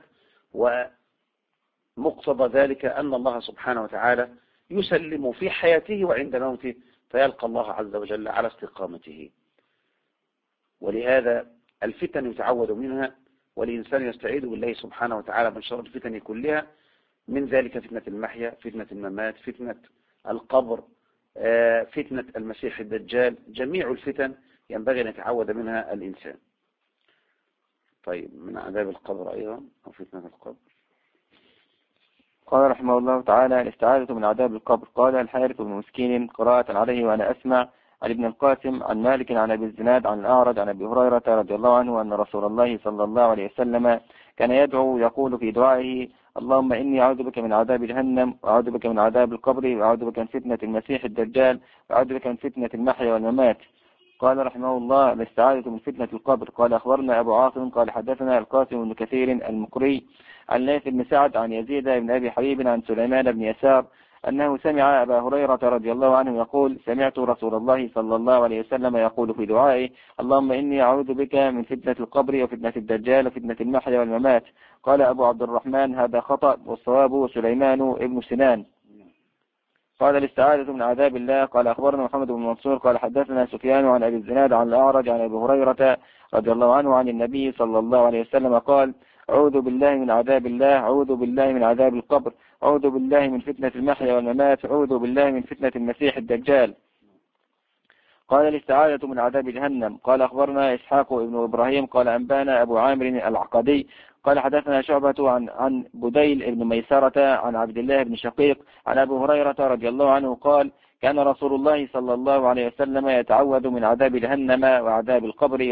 [SPEAKER 1] ومقتضى ذلك أن الله سبحانه وتعالى يسلم في حياته وعند موته، فيلقى الله عز وجل على استقامته. ولهذا الفتن يتعوذ منها، والإنسان يستعيذ بالله سبحانه وتعالى من شر الفتن كلها، من ذلك فتنة المحيا، فتنة الممات، فتنة القبر، فتنة المسيح الدجال. جميع الفتن ينبغي أن يتعوذ منها الإنسان. طيب، من عذاب القبر أيضا أو فتنة القبر.
[SPEAKER 2] قال رحمه الله تعالى: الاستعاذة من عذاب القبر. قال الحارث بن مسكين قراءة عليه وأنا أسمع عن ابن القاسم عن مالك عن أبي الزناد عن الأعرج عن أبي هريرة رضي الله عنه أن رسول الله صلى الله عليه وسلم كان يدعو يقول في دعائه: اللهم إني أعوذ بك من عذاب جهنم، وأعوذ بك من عذاب القبر، وأعوذ بك من فتنة المسيح الدجال، وأعوذ بك من فتنة المحيا والممات. قال رحمه الله: الاستعاذة من فتنة القبر. قال أخبرنا أبو عاصم قال حدثنا القاسم بن كثير المقري عن ليث بن سعد عن يزيد بن أبي حبيب عن سليمان بن يسار أنه سمع أبا هريرة رضي الله عنه يقول: سمعت رسول الله صلى الله عليه وسلم يقول في دعائه: اللهم إني أعوذ بك من فتنة القبر وفتنة الدجال وفتنة المحيا والممات. قال أبو عبد الرحمن: هذا خطأ، والصواب سليمان ابن سنان. قال الاستعاذة من عذاب الله. قال أخبرنا محمد بن منصور قال حدثنا سفيان عن أبي الزناد عن الأعرج عن أبي هريرة رضي الله عنه عن النبي صلى الله عليه وسلم قال: أعوذ بالله من عذاب الله، أعوذ بالله من عذاب القبر، أعوذ بالله من فتنة المحيا والممات، أعوذ بالله من فتنة المسيح الدجال. قال الاستعاذة من عذاب جهنم. قال أخبرنا إسحاق ابن إبراهيم قال أنبانا أبو عامر العقدي قال حدثنا شعبة عن بديل ابن ميسرة عن عبد الله بن شقيق عن أبي هريرة رضي الله عنه قال: كان رسول الله صلى الله عليه وسلم يتعوذ من عذاب جهنم وعذاب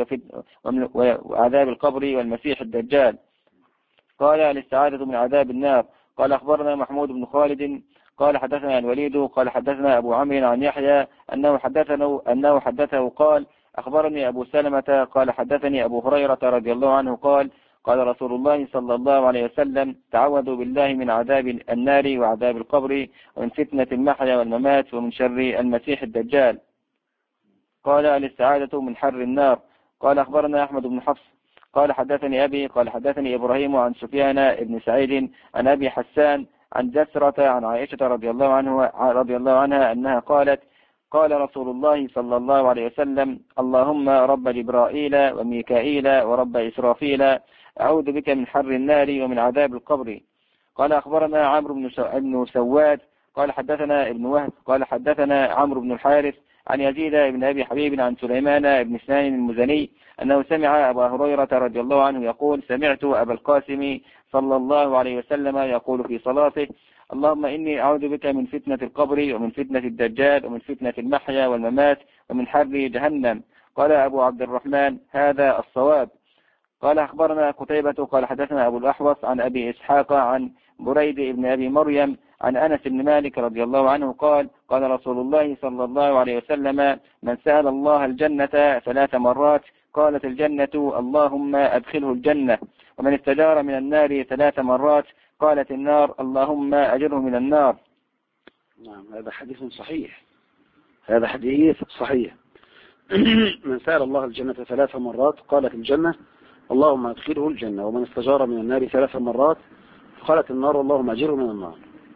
[SPEAKER 2] القبر والمسيح الدجال. قال الاستعاذة من عذاب النار. قال أخبرنا محمود بن خالد قال حدثنا الوليد قال حدثنا أبو عمرو عن يحيى أنه حدثه قال: أخبرني أبو سلمة قال حدثني أبو هريرة رضي الله عنه قال: قال رسول الله صلى الله عليه وسلم: تعوذوا بالله من عذاب النار وعذاب القبر ومن فتنة المحيا والممات ومن شر المسيح الدجال. قال الاستعاذة من حر النار. قال أخبرنا أحمد بن حفص قال حدثني أبي قال حدثني إبراهيم عن سفيان بن سعيد عن أبي حسان عن جسرة عن عائشة رضي الله عنها أنها قالت: قال رسول الله صلى الله عليه وسلم: اللهم رب جبرائيل وميكائيل ورب إسرافيل، أعوذ بك من حر النار ومن عذاب القبر. قال أخبرنا عمرو بن سواد قال حدثنا ابن وهب قال حدثنا عمرو بن الحارث عن يزيد بن أبي حبيب عن سليمان بن سنان المزني أنه سمع أبا هريرة رضي الله عنه يقول: سمعت أبا القاسم صلى الله عليه وسلم يقول في صلاته: اللهم إني أعوذ بك من فتنة القبر ومن فتنة الدجال ومن فتنة المحيا والممات ومن حر جهنم. قال أبو عبد الرحمن: هذا الصواب. قال أخبرنا قتيبة قال حدثنا أبو الأحوص عن أبي إسحاق عن بريد بن أبي مريم عن أنس بن مالك رضي الله عنه قال: قال رسول الله صلى الله عليه وسلم: من سأل الله الجنة 3 مرات قالت الجنة اللهم أدخله الجنة، ومن استجار من النار 3 مرات قالت النار اللهم أجره من النار.
[SPEAKER 1] نعم، هذا حديث صحيح، هذا حديث صحيح. من سأل الله الجنة 3 مرات قالت الجنة اللهم أدخله الجنة، ومن استجار من النار 3 مرات قالت النار اللهم أجره من النار.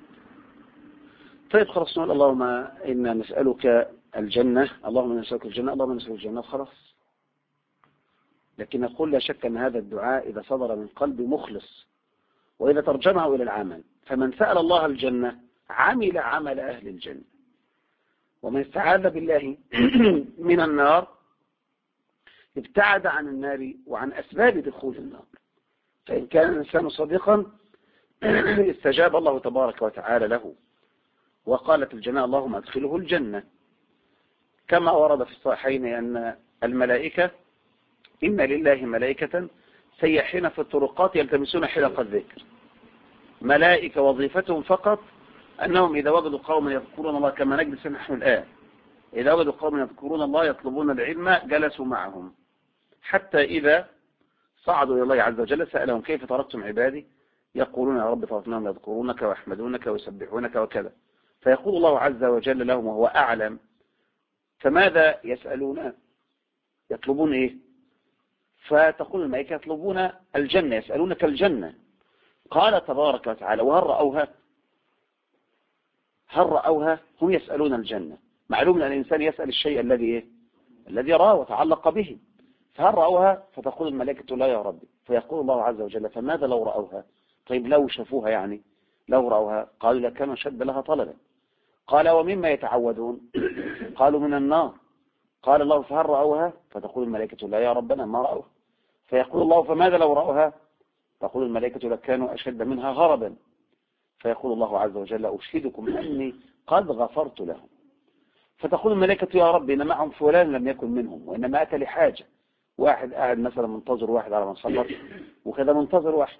[SPEAKER 1] طيب خلاص، نقول اللهم إنا نسألك الجنة، اللهم نسألك الجنة، اللهم نسألك الجنة، خلاص. لكن نقول لا شك أن هذا الدعاء إذا صدر من قلب مخلص وإذا ترجمه إلى العمل، فمن سأل الله الجنة عمل عمل أهل الجنة، ومن استعاذ بالله من النار ابتعد عن النار وعن أسباب دخول النار. فإن كان الإنسان صادقا استجاب الله تبارك وتعالى له، وقالت الجنة اللهم أدخله الجنة، كما ورد في الصحيحين أن الملائكة إن لله ملائكة سيحين في الطرقات يلتمسون حلق الذكر، ملائكة وظيفتهم فقط أنهم إذا وجدوا قوما يذكرون الله كما نجلس نحن الآن، إذا وجدوا قوما يذكرون الله يطلبون العلم جلسوا معهم، حتى إذا صعدوا إلى الله عز وجل سألهم كيف تركتم عبادي؟ يقولون يا رب تركناهم يذكرونك ويحمدونك ويسبحونك وكذا، فيقول الله عز وجل لهم وهو أعلم فماذا يسألون؟ يطلبون إيه؟ فتقول الملائكة يطلبون الجنة، يسألونك الجنة. قال تبارك وتعالى وهل رأوها؟ هل رأوها؟ هم يسألون الجنة. معلوم أن الإنسان يسأل الشيء الذي إيه؟ الذي رأى وتعلق به. فهل رأوها؟ فتقول الملائكة لا يا ربي، فيقول الله عز وجل فماذا لو رأوها؟ طيب لو شافوها يعني، لو رأوها قالوا لكانوا شد لها طلبا. قال ومما يتعوذون؟ قالوا من النار. قال الله فهل رأوها؟ فتقول الملائكة لا يا ربنا ما رأوها. فيقول الله فماذا لو رأوها؟ تقول الملائكة لكانوا أشد منها غربا. فيقول الله عز وجل أشهدكم أني قد غفرت لهم. فتقول الملائكة يا رب إن معهم فلان لم يكن منهم وإنما أتى لحاجة، واحد قاعد مثلا منتظر واحد على مصلى وكذا منتظر واحد،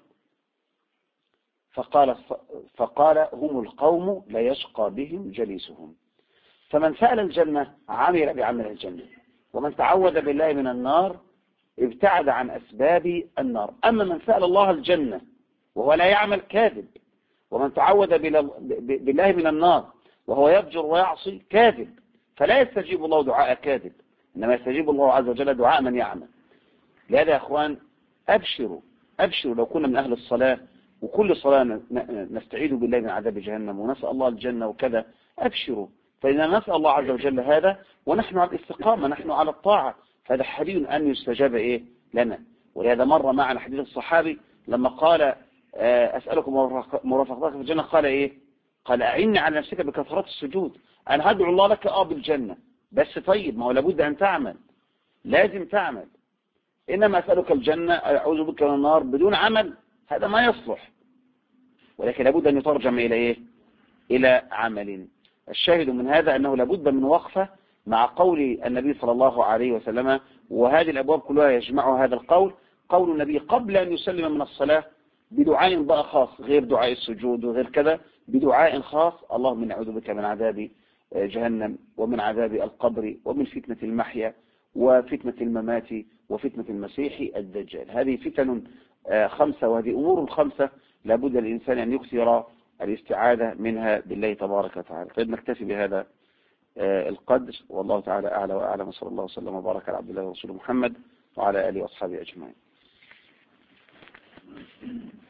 [SPEAKER 1] فقال هم القوم لا يشقى بهم جليسهم. فمن سأل الجنة عمل بعمل الجنة، ومن تعوذ بالله من النار ابتعد عن أسباب النار. أما من سأل الله الجنة وهو لا يعمل كاذب، ومن تعوذ بالله من النار وهو يفجر ويعصي كاذب، فلا يستجيب الله دعاء كاذب، إنما يستجيب الله عز وجل دعاء من يعمل. لهذا يا أخوان أبشروا لو كنا من أهل الصلاة وكل صلاة نستعيذ بالله من عذاب جهنم ونسأل الله الجنة وكذا، أبشروا، فإننا نسأل الله عز وجل هذا ونحن على الاستقامة، نحن على الطاعة، فهذا حري أن يستجاب إيه لنا. ولهذا مر معنا حديث الصحابي لما قال أسألكم مرافقتك في الجنة، قال إيه؟ قال أعني على نفسك بكثرة السجود. أنا هدعو الله لك بالجنة، بس طيب ما هو لابد أن تعمل، لازم تعمل. إنما أسألك الجنة أعوذ بك من النار بدون عمل هذا ما يصلح، ولكن لابد أن يترجم إلى إيه؟ إلى عمل. الشاهد من هذا أنه لابد من وقفة مع قول النبي صلى الله عليه وسلم، وهذه الأبواب كلها يجمع هذا القول، قول النبي قبل أن يسلم من الصلاة بدعاء بقى خاص غير دعاء السجود وغير كذا، بدعاء خاص اللهم إني أعوذ بك من عذاب جهنم ومن عذاب القبر ومن فتنة المحيا وفتنة الممات وفتنة المسيح الدجال. هذه فتن 5، وهذه أمور 5 لابد للإنسان أن يكثر الاستعاذة منها بالله تبارك وتعالى. طيب نكتفي بهذا القدر، والله تعالى أعلى وأعلم، صلى الله وسلم وبارك على عبد الله ورسوله محمد وعلى آله وأصحابه أجمعين.